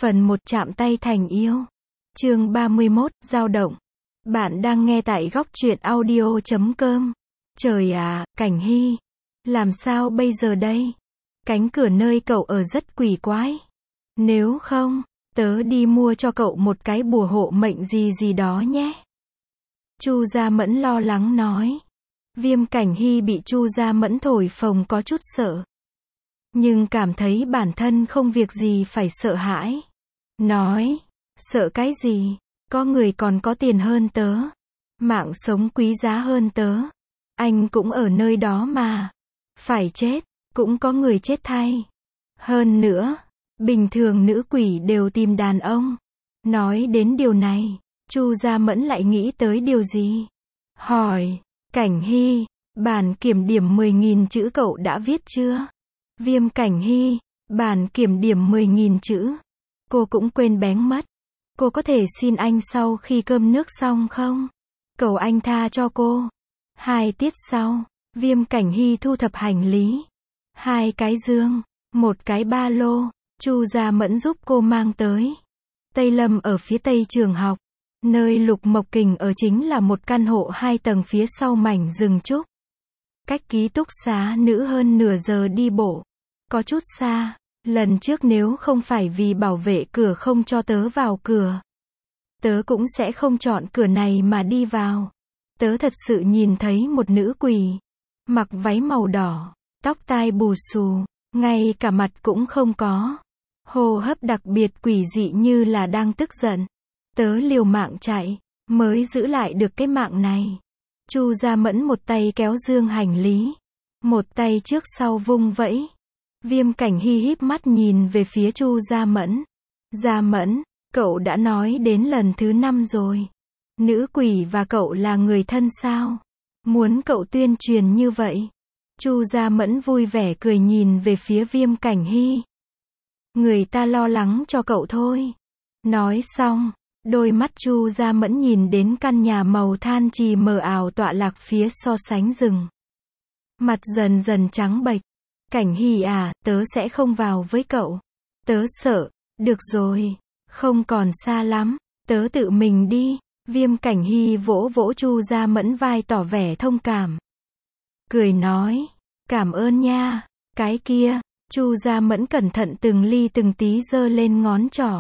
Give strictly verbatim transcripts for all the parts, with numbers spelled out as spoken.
Phần một chạm tay thành yêu. Chương ba mươi mốt, dao động. Bạn đang nghe tại góc truyện audio chấm com. Trời à, Cảnh Hy. Làm sao bây giờ đây? Cánh cửa nơi cậu ở rất quỷ quái. Nếu không, tớ đi mua cho cậu một cái bùa hộ mệnh gì gì đó nhé. Chu Gia Mẫn lo lắng nói. Viêm Cảnh Hy bị Chu Gia Mẫn thổi phồng có chút sợ. Nhưng cảm thấy bản thân không việc gì phải sợ hãi. Nói, sợ cái gì? Có người còn có tiền hơn tớ. Mạng sống quý giá hơn tớ. Anh cũng ở nơi đó mà. Phải chết, cũng có người chết thay. Hơn nữa, bình thường nữ quỷ đều tìm đàn ông. Nói đến điều này, Chu Gia Mẫn lại nghĩ tới điều gì? Hỏi, Cảnh Hy, bản kiểm điểm mười nghìn chữ cậu đã viết chưa? Viêm Cảnh Hy, bản kiểm điểm mười nghìn chữ. Cô cũng quên béng mất. Cô có thể xin anh sau khi cơm nước xong không? Cầu anh tha cho cô. Hai tiết sau, Viêm Cảnh Hy thu thập hành lý. Hai cái dương, một cái ba lô, Chu Gia Mẫn giúp cô mang tới. Tây Lâm ở phía tây trường học. Nơi Lục Mộc Kình ở chính là một căn hộ hai tầng phía sau mảnh rừng trúc. Cách ký túc xá nữ hơn nửa giờ đi bộ. Có chút xa. Lần trước nếu không phải vì bảo vệ cửa không cho tớ vào cửa, tớ cũng sẽ không chọn cửa này mà đi vào. Tớ thật sự nhìn thấy một nữ quỷ. Mặc váy màu đỏ, tóc tai bù xù, ngay cả mặt cũng không có. Hô hấp đặc biệt quỷ dị như là đang tức giận. Tớ liều mạng chạy, mới giữ lại được cái mạng này. Chu Gia Mẫn một tay kéo dương hành lý, một tay trước sau vung vẫy. Viêm Cảnh Hy híp mắt nhìn về phía Chu Gia Mẫn. Gia Mẫn, cậu đã nói đến lần thứ năm rồi. Nữ quỷ và cậu là người thân sao? Muốn cậu tuyên truyền như vậy. Chu Gia Mẫn vui vẻ cười nhìn về phía Viêm Cảnh Hy. Người ta lo lắng cho cậu thôi. Nói xong, đôi mắt Chu Gia Mẫn nhìn đến căn nhà màu than trì mờ ảo tọa lạc phía so sánh rừng. Mặt dần dần trắng bệch. Cảnh Hy à, tớ sẽ không vào với cậu. Tớ sợ. Được rồi. Không còn xa lắm. Tớ tự mình đi. Viêm Cảnh Hy vỗ vỗ Chu Gia Mẫn vai tỏ vẻ thông cảm. Cười nói. Cảm ơn nha. Cái kia. Chu Gia Mẫn cẩn thận từng ly từng tí giơ lên ngón trỏ.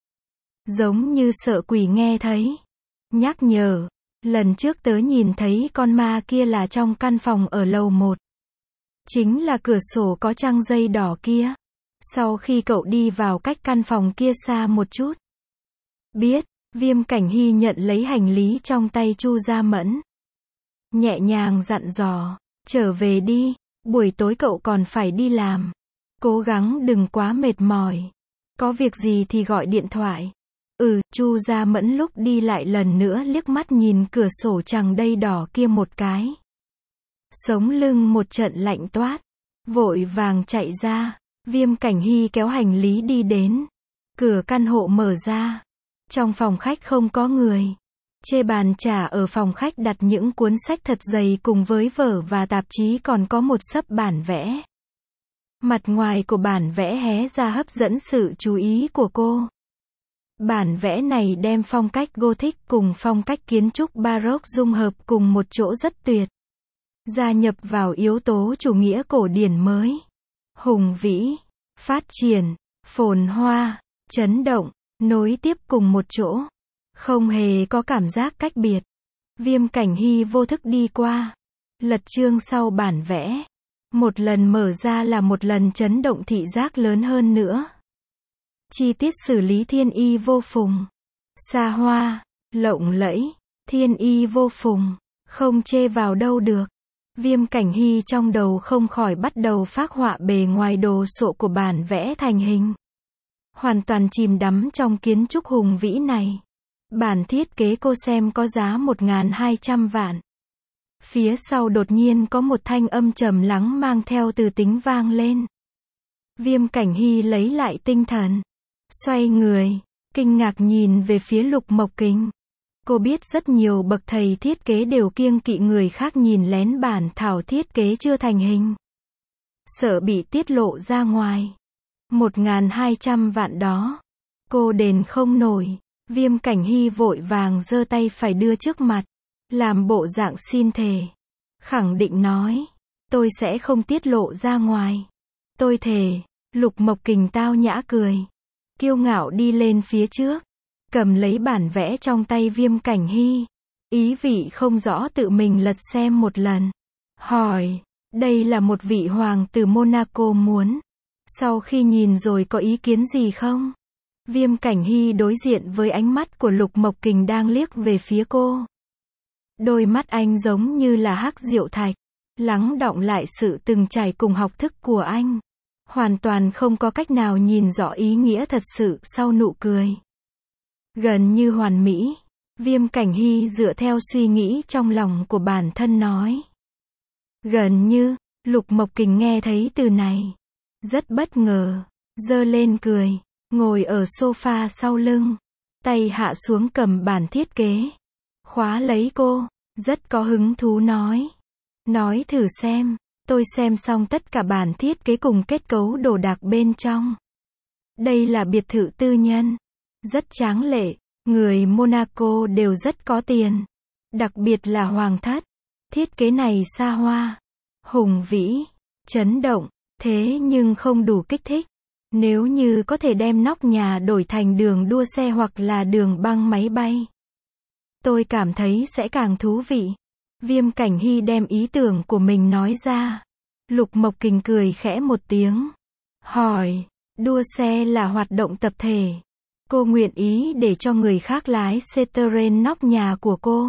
Giống như sợ quỷ nghe thấy. Nhắc nhở. Lần trước tớ nhìn thấy con ma kia là trong căn phòng ở lầu một. Chính là cửa sổ có trăng dây đỏ kia. Sau khi cậu đi vào cách căn phòng kia xa một chút. Biết. Viêm Cảnh Hy nhận lấy hành lý trong tay Chu Gia Mẫn. Nhẹ nhàng dặn dò. Trở về đi. Buổi tối cậu còn phải đi làm. Cố gắng đừng quá mệt mỏi. Có việc gì thì gọi điện thoại. Ừ, Chu Gia Mẫn lúc đi lại lần nữa liếc mắt nhìn cửa sổ trăng đầy đỏ kia một cái. Sống lưng một trận lạnh toát. Vội vàng chạy ra. Viêm Cảnh Hy kéo hành lý đi đến. Cửa căn hộ mở ra. Trong phòng khách không có người. Trên bàn trà ở phòng khách đặt những cuốn sách thật dày cùng với vở và tạp chí, còn có một xấp bản vẽ. Mặt ngoài của bản vẽ hé ra hấp dẫn sự chú ý của cô. Bản vẽ này đem phong cách Gothic cùng phong cách kiến trúc Baroque dung hợp cùng một chỗ rất tuyệt. Gia nhập vào yếu tố chủ nghĩa cổ điển mới. Hùng vĩ, phát triển, phồn hoa, chấn động, nối tiếp cùng một chỗ. Không hề có cảm giác cách biệt. Viêm Cảnh Hy vô thức đi qua. Lật chương sau bản vẽ. Một lần mở ra là một lần chấn động thị giác lớn hơn nữa. Chi tiết xử lý thiên y vô phùng. Xa hoa, lộng lẫy, thiên y vô phùng. Không chê vào đâu được. Viêm Cảnh Hy trong đầu không khỏi bắt đầu phác họa bề ngoài đồ sộ của bản vẽ thành hình. Hoàn toàn chìm đắm trong kiến trúc hùng vĩ này. Bản thiết kế cô xem có giá một nghìn hai trăm vạn. Phía sau đột nhiên có một thanh âm trầm lắng mang theo từ tính vang lên. Viêm Cảnh Hy lấy lại tinh thần. Xoay người, kinh ngạc nhìn về phía Lục Mộc Kình. Cô biết rất nhiều bậc thầy thiết kế đều kiêng kỵ người khác nhìn lén bản thảo thiết kế chưa thành hình. Sợ bị tiết lộ ra ngoài. Một nghìn hai trăm vạn đó. Cô đền không nổi. Viêm Cảnh Hy vội vàng giơ tay phải đưa trước mặt, làm bộ dạng xin thề. Khẳng định nói, tôi sẽ không tiết lộ ra ngoài. Tôi thề. Lục Mộc Kình tao nhã cười, kiêu ngạo đi lên phía trước, cầm lấy bản vẽ trong tay Viêm Cảnh Hy, ý vị không rõ tự mình lật xem một lần. Hỏi, đây là một vị hoàng tử Monaco muốn. Sau khi nhìn rồi có ý kiến gì không? Viêm Cảnh Hy đối diện với ánh mắt của Lục Mộc Kình đang liếc về phía cô. Đôi mắt anh giống như là hắc diệu thạch, lắng đọng lại sự từng trải cùng học thức của anh. Hoàn toàn không có cách nào nhìn rõ ý nghĩa thật sự sau nụ cười. Gần như hoàn mỹ. Viêm Cảnh Hy dựa theo suy nghĩ trong lòng của bản thân nói. Gần như, Lục Mộc Kình nghe thấy từ này, rất bất ngờ, giơ lên cười, ngồi ở sofa sau lưng, tay hạ xuống cầm bản thiết kế, khóa lấy cô, rất có hứng thú nói. Nói thử xem, tôi xem xong tất cả bản thiết kế cùng kết cấu đồ đạc bên trong. Đây là biệt thự tư nhân, rất tráng lệ, người Monaco đều rất có tiền, đặc biệt là hoàng thất. Thiết kế này xa hoa, hùng vĩ, chấn động, thế nhưng không đủ kích thích. Nếu như có thể đem nóc nhà đổi thành đường đua xe hoặc là đường băng máy bay, tôi cảm thấy sẽ càng thú vị. Viêm Cảnh Hy đem ý tưởng của mình nói ra. Lục Mộc Kình cười khẽ một tiếng. Hỏi, đua xe là hoạt động tập thể. Cô nguyện ý để cho người khác lái xe trên nóc nhà của cô?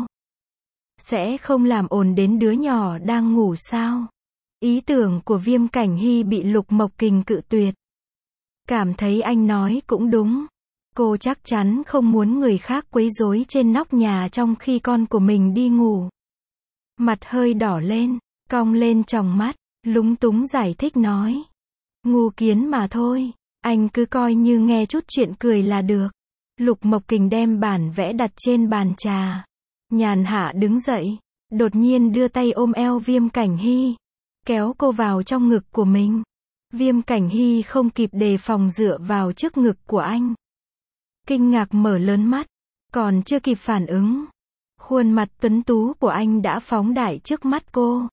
Sẽ không làm ồn đến đứa nhỏ đang ngủ sao? Ý tưởng của Viêm Cảnh Hy bị Lục Mộc Kình cự tuyệt. Cảm thấy anh nói cũng đúng. Cô chắc chắn không muốn người khác quấy rối trên nóc nhà trong khi con của mình đi ngủ. Mặt hơi đỏ lên, cong lên tròng mắt, lúng túng giải thích nói. Ngu kiến mà thôi, anh cứ coi như nghe chút chuyện cười là được. Lục Mộc Kình đem bản vẽ đặt trên bàn trà. Nhàn hạ đứng dậy, đột nhiên đưa tay ôm eo Viêm Cảnh Hy, kéo cô vào trong ngực của mình. Viêm Cảnh Hy không kịp đề phòng dựa vào trước ngực của anh. Kinh ngạc mở lớn mắt, còn chưa kịp phản ứng, khuôn mặt tuấn tú của anh đã phóng đại trước mắt cô.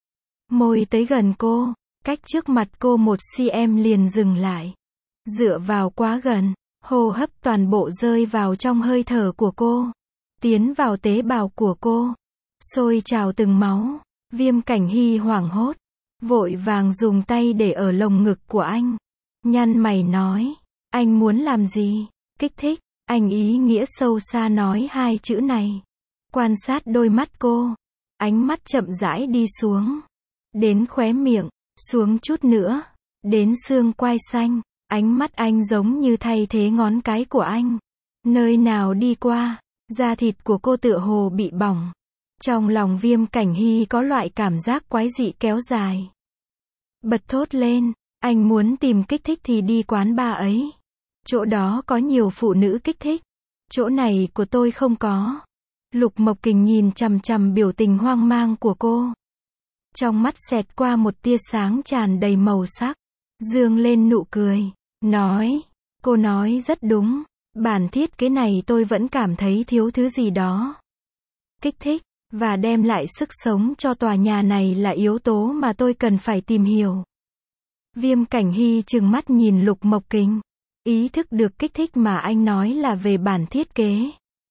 Môi tới gần cô, cách trước mặt cô một xăng-ti-mét liền dừng lại. Dựa vào quá gần, hô hấp toàn bộ rơi vào trong hơi thở của cô, tiến vào tế bào của cô, sôi trào từng máu. Viêm Cảnh Hy hoảng hốt, vội vàng dùng tay để ở lồng ngực của anh. Nhăn mày nói, anh muốn làm gì? Kích thích. Anh ý nghĩa sâu xa nói hai chữ này. Quan sát đôi mắt cô, ánh mắt chậm rãi đi xuống, đến khóe miệng, xuống chút nữa, đến xương quai xanh. Ánh mắt anh giống như thay thế ngón cái của anh. Nơi nào đi qua, da thịt của cô tựa hồ bị bỏng. Trong lòng Viêm Cảnh Hy có loại cảm giác quái dị kéo dài. Bật thốt lên, anh muốn tìm kích thích thì đi quán bar ấy. Chỗ đó có nhiều phụ nữ kích thích. Chỗ này của tôi không có. Lục Mộc Kình nhìn chằm chằm biểu tình hoang mang của cô. Trong mắt xẹt qua một tia sáng tràn đầy màu sắc. Dương lên nụ cười, nói, cô nói rất đúng. Bản thiết kế này tôi vẫn cảm thấy thiếu thứ gì đó. Kích thích, và đem lại sức sống cho tòa nhà này là yếu tố mà tôi cần phải tìm hiểu. Viêm Cảnh Hy trừng mắt nhìn Lục Mộc Kình. Ý thức được kích thích mà anh nói là về bản thiết kế.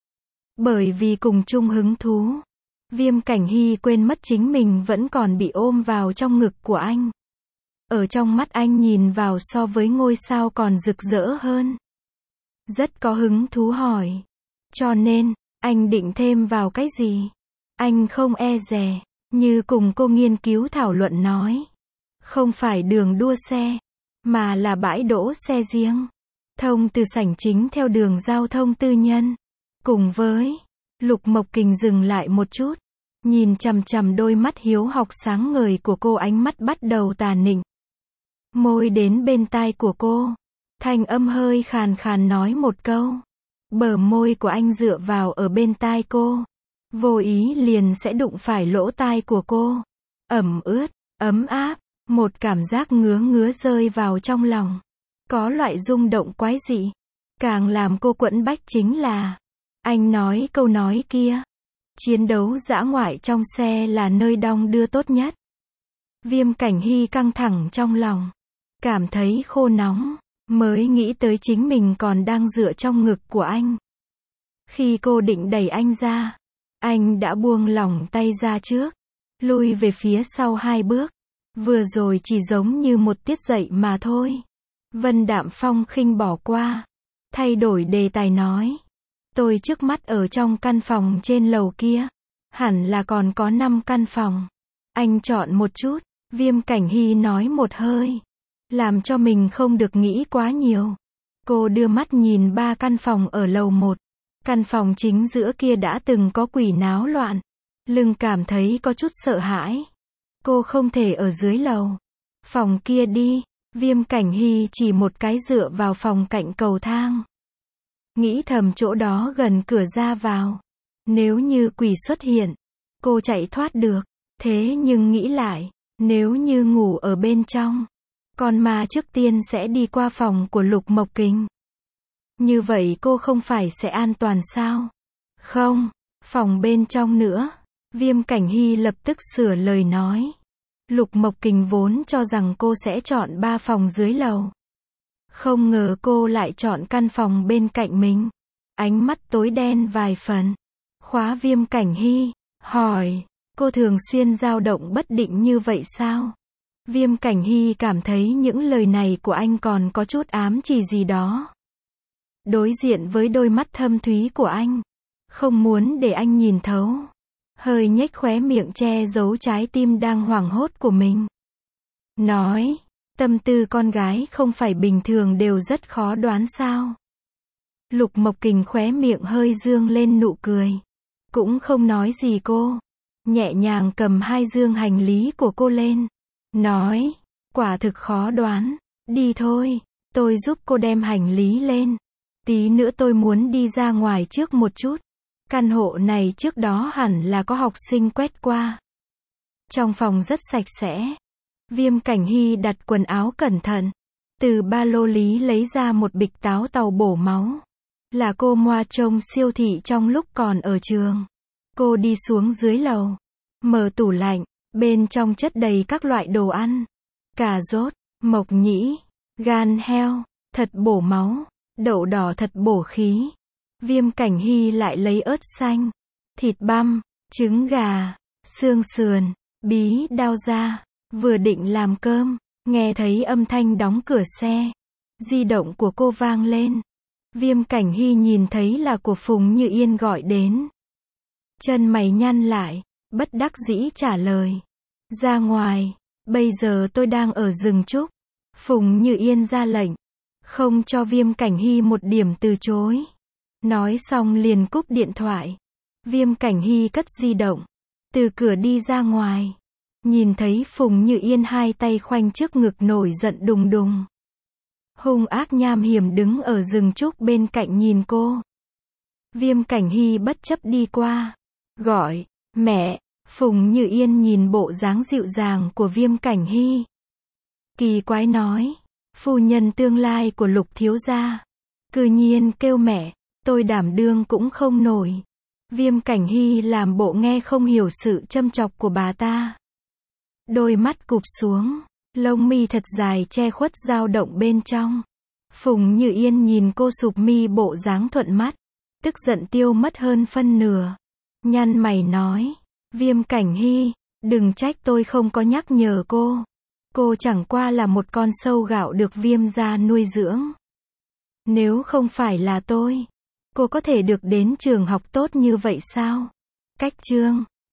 Bởi vì cùng chung hứng thú, Viêm Cảnh Hy quên mất chính mình vẫn còn bị ôm vào trong ngực của anh. Ở trong mắt anh nhìn vào so với ngôi sao còn rực rỡ hơn. Rất có hứng thú hỏi. Cho nên, anh định thêm vào cái gì? Anh không e dè, như cùng cô nghiên cứu thảo luận nói. Không phải đường đua xe, mà là bãi đỗ xe riêng. Thông từ sảnh chính theo đường giao thông tư nhân. Cùng với, Lục Mộc Kình dừng lại một chút, nhìn chằm chằm đôi mắt hiếu học sáng ngời của cô, ánh mắt bắt đầu tà nịnh. Môi đến bên tai của cô, thanh âm hơi khàn khàn nói một câu. Bờ môi của anh dựa vào ở bên tai cô, vô ý liền sẽ đụng phải lỗ tai của cô. Ẩm ướt, ấm áp, một cảm giác ngứa ngứa rơi vào trong lòng. Có loại rung động quái dị. Càng làm cô quẫn bách chính là, anh nói câu nói kia. Chiến đấu dã ngoại trong xe là nơi đong đưa tốt nhất. Viêm Cảnh Hy căng thẳng trong lòng. Cảm thấy khô nóng. Mới nghĩ tới chính mình còn đang dựa trong ngực của anh. Khi cô định đẩy anh ra, anh đã buông lỏng tay ra trước. Lui về phía sau hai bước. Vừa rồi chỉ giống như một tiết dậy mà thôi. Vân Đạm Phong khinh bỏ qua. Thay đổi đề tài nói. Tôi trước mắt ở trong căn phòng trên lầu kia. Hẳn là còn có năm căn phòng. Anh chọn một chút. Viêm Cảnh Hy nói một hơi. Làm cho mình không được nghĩ quá nhiều. Cô đưa mắt nhìn ba căn phòng ở lầu một. Căn phòng chính giữa kia đã từng có quỷ náo loạn. Lưng cảm thấy có chút sợ hãi. Cô không thể ở dưới lầu. Phòng kia đi. Viêm Cảnh Hy chỉ một cái dựa vào phòng cạnh cầu thang. Nghĩ thầm chỗ đó gần cửa ra vào. Nếu như quỷ xuất hiện, cô chạy thoát được. Thế nhưng nghĩ lại, nếu như ngủ ở bên trong, con ma trước tiên sẽ đi qua phòng của Lục Mộc Kình. Như vậy cô không phải sẽ an toàn sao? Không, phòng bên trong nữa. Viêm Cảnh Hy lập tức sửa lời nói. Lục Mộc Kình vốn cho rằng cô sẽ chọn ba phòng dưới lầu. Không ngờ cô lại chọn căn phòng bên cạnh mình. Ánh mắt tối đen vài phần. Khóa Viêm Cảnh Hy, hỏi, cô thường xuyên dao động bất định như vậy sao? Viêm Cảnh Hy cảm thấy những lời này của anh còn có chút ám chỉ gì đó. Đối diện với đôi mắt thâm thúy của anh, không muốn để anh nhìn thấu. Hơi nhếch khóe miệng che giấu trái tim đang hoảng hốt của mình. Nói, tâm tư con gái không phải bình thường đều rất khó đoán sao? Lục Mộc Kình khóe miệng hơi dương lên nụ cười. Cũng không nói gì cô. Nhẹ nhàng cầm hai dương hành lý của cô lên. Nói, quả thực khó đoán. Đi thôi, tôi giúp cô đem hành lý lên. Tí nữa tôi muốn đi ra ngoài trước một chút. Căn hộ này trước đó hẳn là có học sinh quét qua. Trong phòng rất sạch sẽ. Viêm Cảnh Hy đặt quần áo cẩn thận. Từ ba lô lý lấy ra một bịch táo tàu bổ máu. Là cô mua trong siêu thị trong lúc còn ở trường. Cô đi xuống dưới lầu. Mở tủ lạnh. Bên trong chất đầy các loại đồ ăn. Cà rốt, mộc nhĩ, gan heo, thật bổ máu. Đậu đỏ thật bổ khí. Viêm Cảnh Hy lại lấy ớt xanh, thịt băm, trứng gà, xương sườn, bí đao ra. Vừa định làm cơm, nghe thấy âm thanh đóng cửa xe. Di động của cô vang lên. Viêm Cảnh Hy nhìn thấy là của Phùng Như Yên gọi đến. Chân mày nhăn lại, bất đắc dĩ trả lời. Ra ngoài, bây giờ tôi đang ở rừng trúc. Phùng Như Yên ra lệnh. Không cho Viêm Cảnh Hy một điểm từ chối. Nói xong liền cúp điện thoại. Viêm Cảnh Hy cất di động. Từ cửa đi ra ngoài. Nhìn thấy Phùng Như Yên hai tay khoanh trước ngực nổi giận đùng đùng. Hung ác nham hiểm đứng ở rừng trúc bên cạnh nhìn cô. Viêm Cảnh Hy bất chấp đi qua. Gọi, mẹ. Phùng Như Yên nhìn bộ dáng dịu dàng của Viêm Cảnh Hy. Kỳ quái nói. Phu nhân tương lai của Lục thiếu gia. Cư nhiên kêu mẹ. Tôi đảm đương cũng không nổi. Viêm Cảnh Hy làm bộ nghe không hiểu sự châm chọc của bà ta. Đôi mắt cụp xuống. Lông mi thật dài che khuất dao động bên trong. Phùng Như Yên nhìn cô sụp mi bộ dáng thuận mắt. Tức giận tiêu mất hơn phân nửa. Nhăn mày nói. Viêm Cảnh Hy, đừng trách tôi không có nhắc nhở cô. Cô chẳng qua là một con sâu gạo được Viêm gia nuôi dưỡng. Nếu không phải là tôi, cô có thể được đến trường học tốt như vậy sao? Cách chương